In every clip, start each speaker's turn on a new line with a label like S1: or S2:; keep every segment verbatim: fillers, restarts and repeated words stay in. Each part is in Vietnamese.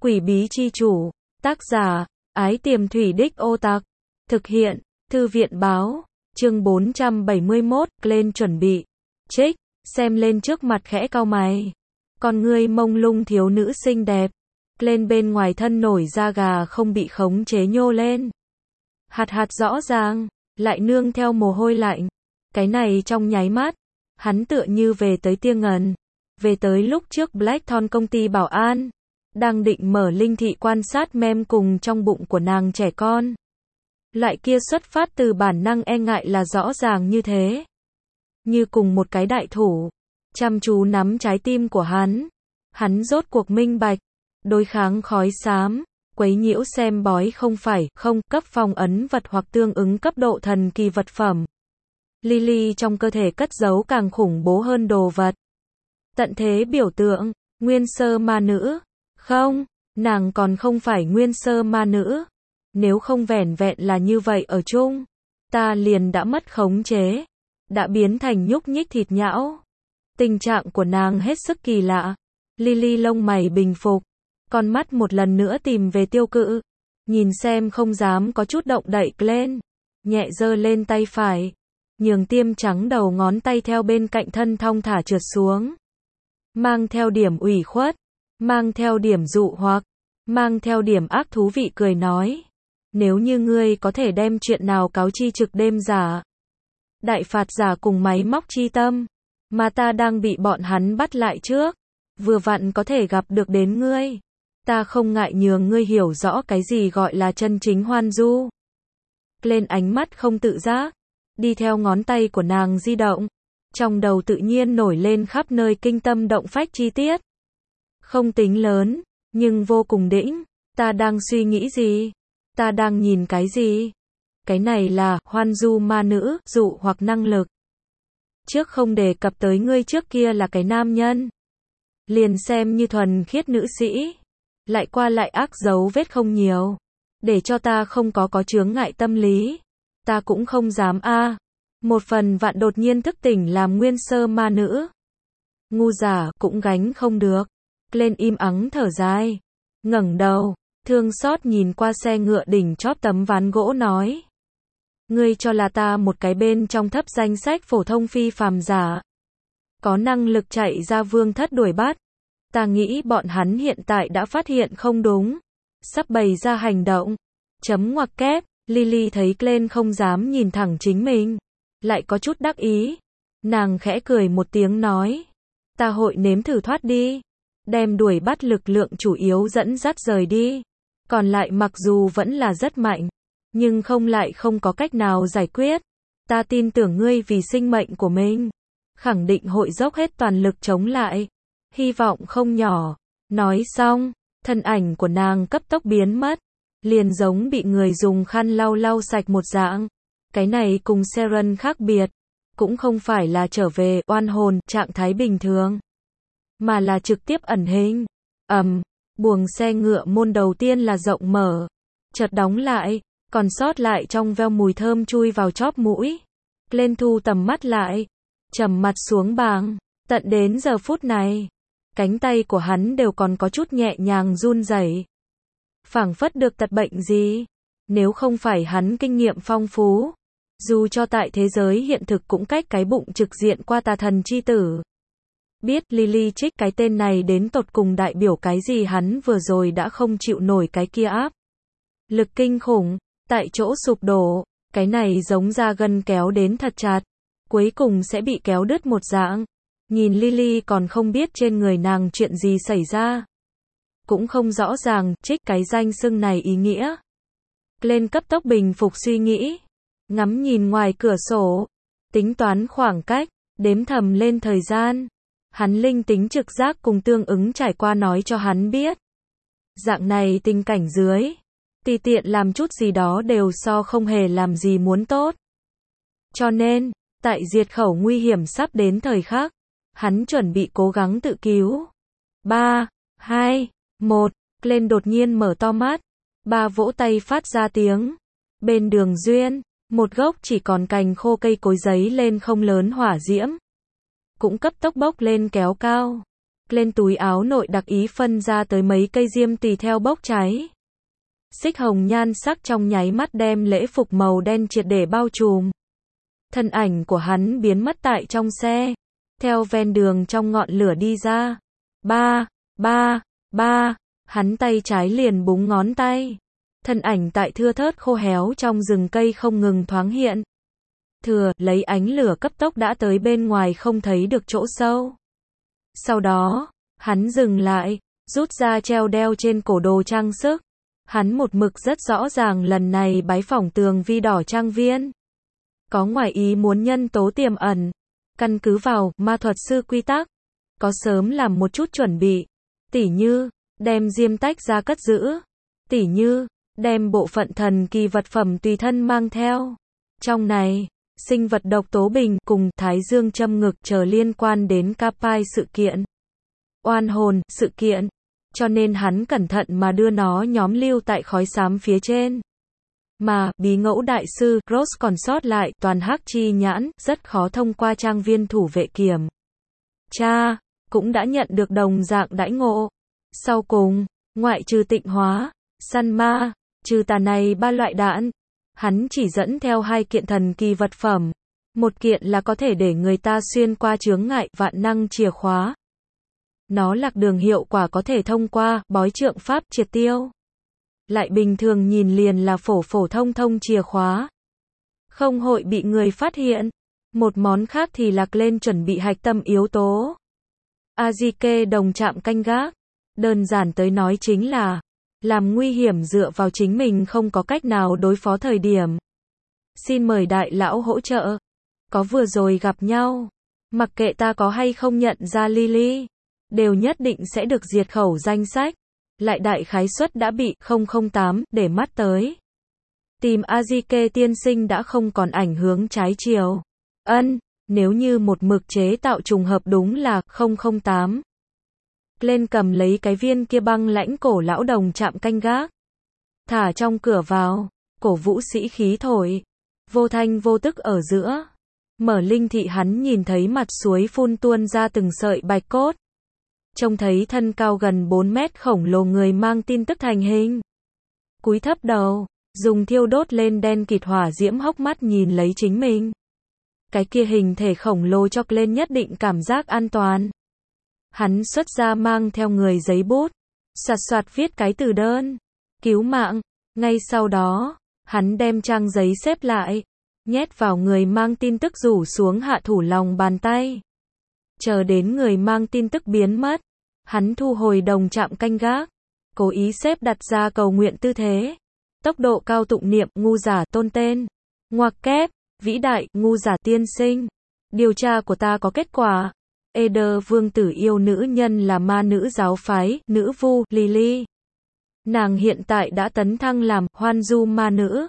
S1: Quỷ bí chi chủ. Tác giả, Ái Tiềm Thủy Đích Ô Tặc. Thực hiện, Thư viện báo. Chương bốn trăm bảy mươi mốt, Glenn chuẩn bị. Trích, xem lên trước mặt khẽ cau mày. Con ngươi mông lung thiếu nữ xinh đẹp. Glenn bên ngoài thân nổi da gà không bị khống chế nhô lên. Hạt hạt rõ ràng, lại nương theo mồ hôi lạnh. Cái này trong nháy mắt, hắn tựa như về tới tia ngần. Về tới lúc trước Blackthorn công ty bảo an. Đang định mở linh thị quan sát mem cùng trong bụng của nàng trẻ con. Loại kia xuất phát từ bản năng e ngại là rõ ràng như thế. Như cùng một cái đại thủ, chăm chú nắm trái tim của hắn. Hắn rốt cuộc minh bạch, đối kháng khói xám, quấy nhiễu xem bói không phải không cấp phong ấn vật hoặc tương ứng cấp độ thần kỳ vật phẩm. Lily trong cơ thể cất giấu càng khủng bố hơn đồ vật. Tận thế biểu tượng, nguyên sơ ma nữ. Không, nàng còn không phải nguyên sơ ma nữ. Nếu không vẻn vẹn là như vậy ở chung, ta liền đã mất khống chế, đã biến thành nhúc nhích thịt nhão. Tình trạng của nàng hết sức kỳ lạ. Lily lông mày bình phục, con mắt một lần nữa tìm về tiêu cự, nhìn xem không dám có chút động đậy lên, nhẹ giơ lên tay phải, nhường tiêm trắng đầu ngón tay theo bên cạnh thân thong thả trượt xuống, mang theo điểm ủy khuất, mang theo điểm dụ hoặc, mang theo điểm ác thú vị cười nói. Nếu như ngươi có thể đem chuyện nào cáo chi trực đêm giả, đại phạt giả cùng máy móc chi tâm, mà ta đang bị bọn hắn bắt lại trước, vừa vặn có thể gặp được đến ngươi, ta không ngại nhường ngươi hiểu rõ cái gì gọi là chân chính hoan du. Lên ánh mắt không tự giác, đi theo ngón tay của nàng di động, trong đầu tự nhiên nổi lên khắp nơi kinh tâm động phách chi tiết. Không tính lớn, nhưng vô cùng đỉnh. Ta đang suy nghĩ gì? Ta đang nhìn cái gì? Cái này là hoan du ma nữ, dụ hoặc năng lực. Trước không đề cập tới ngươi trước kia là cái nam nhân. Liền xem như thuần khiết nữ sĩ. Lại qua lại ác dấu vết không nhiều. Để cho ta không có có chướng ngại tâm lý. Ta cũng không dám a. À. Một phần vạn đột nhiên thức tỉnh làm nguyên sơ ma nữ. Ngu giả cũng gánh không được. Lên im ắng thở dài. Ngẩng đầu. Thương xót nhìn qua xe ngựa đỉnh chóp tấm ván gỗ nói. Ngươi cho là ta một cái bên trong thấp danh sách phổ thông phi phàm giả. Có năng lực chạy ra vương thất đuổi bắt. Ta nghĩ bọn hắn hiện tại đã phát hiện không đúng. Sắp bày ra hành động. Chấm ngoặc kép. Lily thấy Glenn không dám nhìn thẳng chính mình. Lại có chút đắc ý. Nàng khẽ cười một tiếng nói. Ta hội nếm thử thoát đi. Đem đuổi bắt lực lượng chủ yếu dẫn dắt rời đi. Còn lại mặc dù vẫn là rất mạnh, nhưng không lại không có cách nào giải quyết. Ta tin tưởng ngươi vì sinh mệnh của mình, khẳng định hội dốc hết toàn lực chống lại. Hy vọng không nhỏ. Nói xong, thân ảnh của nàng cấp tốc biến mất, liền giống bị người dùng khăn lau lau sạch một dạng. Cái này cùng Seren khác biệt, cũng không phải là trở về oan hồn trạng thái bình thường, mà là trực tiếp ẩn hình. Ầm. Um, buồng xe ngựa môn đầu tiên là rộng mở, chợt đóng lại, còn sót lại trong veo mùi thơm chui vào chóp mũi. Lên thu tầm mắt lại, trầm mặt xuống bảng. Tận đến giờ phút này, cánh tay của hắn đều còn có chút nhẹ nhàng run rẩy, phảng phất được tật bệnh gì. Nếu không phải hắn kinh nghiệm phong phú, dù cho tại thế giới hiện thực cũng cách cái bụng trực diện qua tà thần chi tử. Biết Lily trích cái tên này đến tột cùng đại biểu cái gì, hắn vừa rồi đã không chịu nổi cái kia áp lực kinh khủng, tại chỗ sụp đổ, cái này giống da gân kéo đến thật chặt, cuối cùng sẽ bị kéo đứt một dạng. Nhìn Lily còn không biết trên người nàng chuyện gì xảy ra, cũng không rõ ràng trích cái danh xưng này ý nghĩa. Lên cấp tốc bình phục suy nghĩ, ngắm nhìn ngoài cửa sổ, tính toán khoảng cách, đếm thầm lên thời gian. Hắn linh tính trực giác cùng tương ứng trải qua nói cho hắn biết. Dạng này tình cảnh dưới, tùy tiện làm chút gì đó đều so không hề làm gì muốn tốt. Cho nên, tại diệt khẩu nguy hiểm sắp đến thời khắc, hắn chuẩn bị cố gắng tự cứu. ba, hai, một, Glenn đột nhiên mở to mắt. Ba vỗ tay phát ra tiếng. Bên đường duyên, một gốc chỉ còn cành khô cây cối giấy lên không lớn hỏa diễm. Cũng cấp tốc bốc lên kéo cao. Lên túi áo nội đặc ý phân ra tới mấy cây diêm tùy theo bốc cháy. Xích hồng nhan sắc trong nháy mắt đem lễ phục màu đen triệt để bao trùm. Thân ảnh của hắn biến mất tại trong xe. Theo ven đường trong ngọn lửa đi ra. Ba, ba, ba, hắn tay trái liền búng ngón tay. Thân ảnh tại thưa thớt khô héo trong rừng cây không ngừng thoáng hiện. Thừa, lấy ánh lửa cấp tốc đã tới bên ngoài không thấy được chỗ sâu. Sau đó, hắn dừng lại, rút ra treo đeo trên cổ đồ trang sức. Hắn một mực rất rõ ràng lần này bái phỏng tường vi đỏ trang viên. Có ngoài ý muốn nhân tố tiềm ẩn. Căn cứ vào ma thuật sư quy tắc. Có sớm làm một chút chuẩn bị. Tỉ như, đem diêm tách ra cất giữ. Tỉ như, đem bộ phận thần kỳ vật phẩm tùy thân mang theo. Trong này, sinh vật độc tố bình cùng thái dương châm ngực chờ liên quan đến Capai sự kiện. Oan hồn sự kiện. Cho nên hắn cẩn thận mà đưa nó nhóm lưu tại khói xám phía trên. Mà, bí ngẫu đại sư, Ross còn sót lại, toàn hắc chi nhãn, rất khó thông qua trang viên thủ vệ kiểm. Cha, cũng đã nhận được đồng dạng đãi ngộ. Sau cùng, ngoại trừ tịnh hóa, săn ma, trừ tà này ba loại đạn, hắn chỉ dẫn theo hai kiện thần kỳ vật phẩm. Một kiện là có thể để người ta xuyên qua chướng ngại vạn năng chìa khóa. Nó lạc đường hiệu quả có thể thông qua bói trượng pháp triệt tiêu. Lại bình thường nhìn liền là phổ phổ thông thông chìa khóa. Không hội bị người phát hiện. Một món khác thì lạc lên chuẩn bị hạch tâm yếu tố. Azike đồng chạm canh gác. Đơn giản tới nói chính là làm nguy hiểm dựa vào chính mình không có cách nào đối phó thời điểm. Xin mời đại lão hỗ trợ. Có vừa rồi gặp nhau. Mặc kệ ta có hay không nhận ra Lily. Đều nhất định sẽ được diệt khẩu danh sách. Lại đại khái suất đã bị không không tám để mắt tới. Tìm Azike tiên sinh đã không còn ảnh hướng trái chiều. Ân, nếu như một mực chế tạo trùng hợp đúng là không không tám. Lên cầm lấy cái viên kia băng lãnh cổ lão đồng chạm canh gác. Thả trong cửa vào, cổ vũ sĩ khí thổi. Vô thanh vô tức ở giữa. Mở linh thị hắn nhìn thấy mặt suối phun tuôn ra từng sợi bạch cốt. Trông thấy thân cao gần bốn mét khổng lồ người mang tin tức thành hình. Cúi thấp đầu, dùng thiêu đốt lên đen kịt hỏa diễm hốc mắt nhìn lấy chính mình. Cái kia hình thể khổng lồ cho lên nhất định cảm giác an toàn. Hắn xuất ra mang theo người giấy bút, soạt soạt viết cái từ đơn, cứu mạng. Ngay sau đó, hắn đem trang giấy xếp lại, nhét vào người mang tin tức rủ xuống hạ thủ lòng bàn tay. Chờ đến người mang tin tức biến mất, hắn thu hồi đồng chạm canh gác, cố ý xếp đặt ra cầu nguyện tư thế. Tốc độ cao tụng niệm, ngu giả tôn tên. Ngoặc kép, vĩ đại, ngu giả tiên sinh. Điều tra của ta có kết quả. Eder vương tử yêu nữ nhân là ma nữ giáo phái, nữ vu, Lily. Nàng hiện tại đã tấn thăng làm hoan du ma nữ.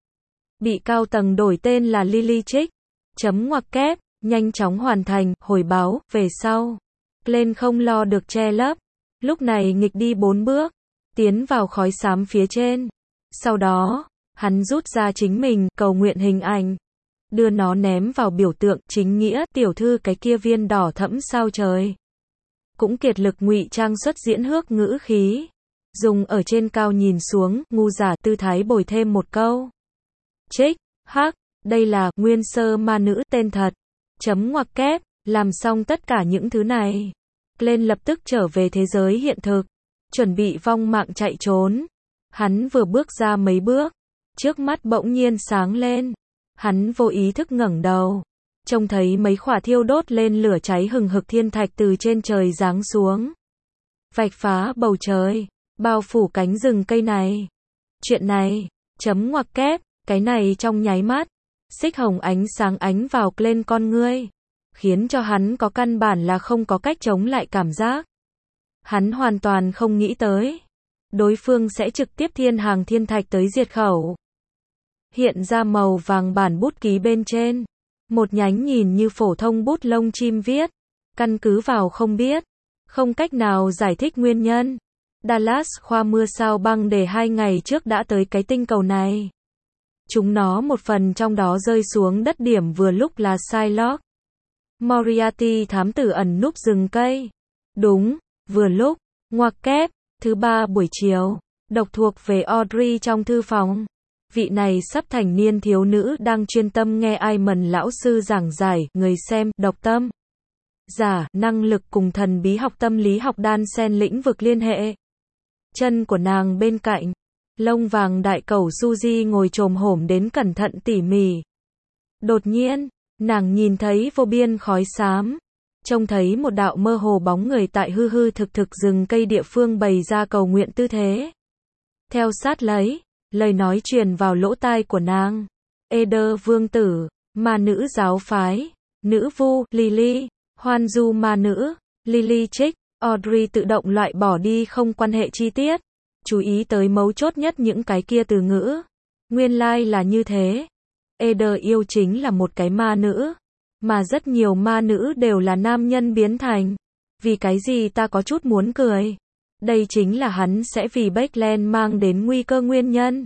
S1: Bị cao tầng đổi tên là Lily Trích. Chấm ngoặc kép, nhanh chóng hoàn thành, hồi báo, về sau. Lên không lo được che lấp. Lúc này nghịch đi bốn bước. Tiến vào khói xám phía trên. Sau đó, hắn rút ra chính mình, cầu nguyện hình ảnh. Đưa nó ném vào biểu tượng, chính nghĩa, tiểu thư cái kia viên đỏ thẫm sao trời. Cũng kiệt lực ngụy trang xuất diễn hước ngữ khí. Dùng ở trên cao nhìn xuống, ngu giả tư thái bồi thêm một câu. Trích, hắc, đây là, nguyên sơ ma nữ tên thật. Chấm ngoặc kép, làm xong tất cả những thứ này. Lên lập tức trở về thế giới hiện thực. Chuẩn bị vong mạng chạy trốn. Hắn vừa bước ra mấy bước. Trước mắt bỗng nhiên sáng lên. Hắn vô ý thức ngẩng đầu. Trông thấy mấy khỏa thiêu đốt lên lửa cháy hừng hực thiên thạch từ trên trời giáng xuống. Vạch phá bầu trời. Bao phủ cánh rừng cây này. Chuyện này. Chấm ngoặc kép. Cái này trong nháy mắt. Xích hồng ánh sáng ánh vào lên con ngươi. Khiến cho hắn có căn bản là không có cách chống lại cảm giác. Hắn hoàn toàn không nghĩ tới. Đối phương sẽ trực tiếp thiên hàng thiên thạch tới diệt khẩu. Hiện ra màu vàng bản bút ký bên trên. Một nhánh nhìn như phổ thông bút lông chim viết. Căn cứ vào không biết. Không cách nào giải thích nguyên nhân. Dallas khoa mưa sao băng để hai ngày trước đã tới cái tinh cầu này. Chúng nó một phần trong đó rơi xuống đất điểm vừa lúc là Psylocke. Moriarty thám tử ẩn núp rừng cây. Đúng, vừa lúc, ngoặc kép, thứ ba buổi chiều, độc thuộc về Audrey trong thư phòng. Vị này sắp thành niên thiếu nữ đang chuyên tâm nghe Iman lão sư giảng giải, người xem, độc tâm. Giả, năng lực cùng thần bí học tâm lý học đan xen lĩnh vực liên hệ. Chân của nàng bên cạnh, lông vàng đại cẩu Suzy ngồi chồm hổm đến cẩn thận tỉ mỉ. Đột nhiên, nàng nhìn thấy vô biên khói xám, trông thấy một đạo mơ hồ bóng người tại hư hư thực thực rừng cây địa phương bày ra cầu nguyện tư thế. Theo sát lấy, lời nói truyền vào lỗ tai của nàng. Eder vương tử, ma nữ giáo phái, nữ vu, Lily, hoan du ma nữ, Lily Trích. Audrey tự động loại bỏ đi không quan hệ chi tiết, chú ý tới mấu chốt nhất những cái kia từ ngữ. Nguyên lai like là như thế. Eder yêu chính là một cái ma nữ, mà rất nhiều ma nữ đều là nam nhân biến thành. Vì cái gì ta có chút muốn cười. Đây chính là hắn sẽ vì Backland mang đến nguy cơ nguyên nhân.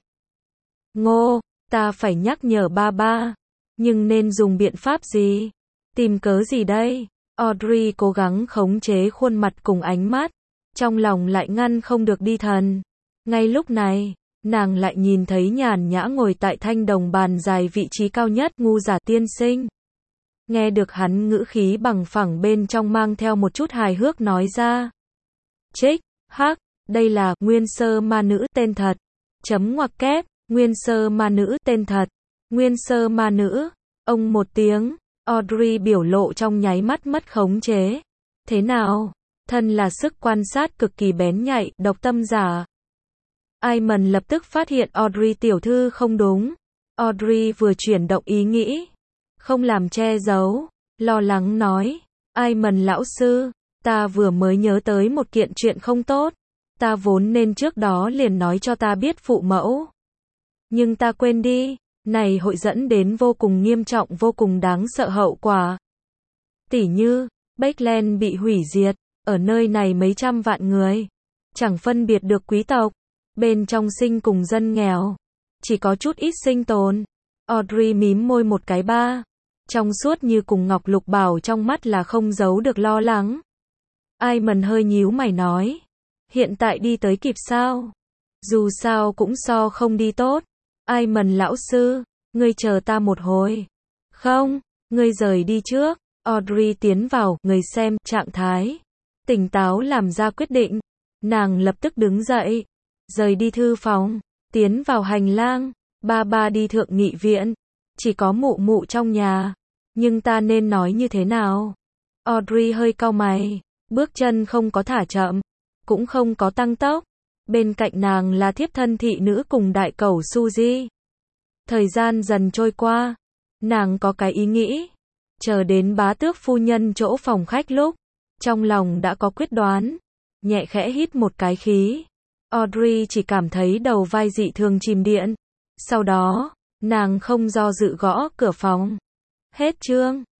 S1: Ngô, ta phải nhắc nhở ba ba. Nhưng nên dùng biện pháp gì? Tìm cớ gì đây? Audrey cố gắng khống chế khuôn mặt cùng ánh mắt, trong lòng lại ngăn không được đi thần. Ngay lúc này, nàng lại nhìn thấy nhàn nhã ngồi tại thanh đồng bàn dài vị trí cao nhất ngu giả tiên sinh. Nghe được hắn ngữ khí bằng phẳng bên trong mang theo một chút hài hước nói ra. Trích, hắc, đây là nguyên sơ ma nữ tên thật. Chấm ngoặc kép, nguyên sơ ma nữ tên thật. Nguyên sơ ma nữ, ông một tiếng. Audrey biểu lộ trong nháy mắt mất khống chế. Thế nào? Thân là sức quan sát cực kỳ bén nhạy, độc tâm giả. Iman lập tức phát hiện Audrey tiểu thư không đúng. Audrey vừa chuyển động ý nghĩ, không làm che giấu, lo lắng nói. Iman lão sư, ta vừa mới nhớ tới một kiện chuyện không tốt. Ta vốn nên trước đó liền nói cho ta biết phụ mẫu. Nhưng ta quên đi. Này hội dẫn đến vô cùng nghiêm trọng vô cùng đáng sợ hậu quả. Tỉ như, Backland bị hủy diệt, ở nơi này mấy trăm vạn người, chẳng phân biệt được quý tộc, bên trong sinh cùng dân nghèo, chỉ có chút ít sinh tồn. Audrey mím môi một cái ba, trong suốt như cùng ngọc lục bảo trong mắt là không giấu được lo lắng. Iman hơi nhíu mày nói, hiện tại đi tới kịp sao? Dù sao cũng so không đi tốt. Iman lão sư, ngươi chờ ta một hồi. Không, ngươi rời đi trước. Audrey tiến vào, người xem, trạng thái. Tỉnh táo làm ra quyết định. Nàng lập tức đứng dậy. Rời đi thư phòng. Tiến vào hành lang. Ba ba đi thượng nghị viện. Chỉ có mụ mụ trong nhà. Nhưng ta nên nói như thế nào? Audrey hơi cau mày. Bước chân không có thả chậm. Cũng không có tăng tốc. Bên cạnh nàng là thiếp thân thị nữ cùng đại cẩu Suzy. Thời gian dần trôi qua, nàng có cái ý nghĩ. Chờ đến bá tước phu nhân chỗ phòng khách lúc, trong lòng đã có quyết đoán. Nhẹ khẽ hít một cái khí. Audrey chỉ cảm thấy đầu vai dị thường chìm điện. Sau đó, nàng không do dự gõ cửa phòng. Hết chương.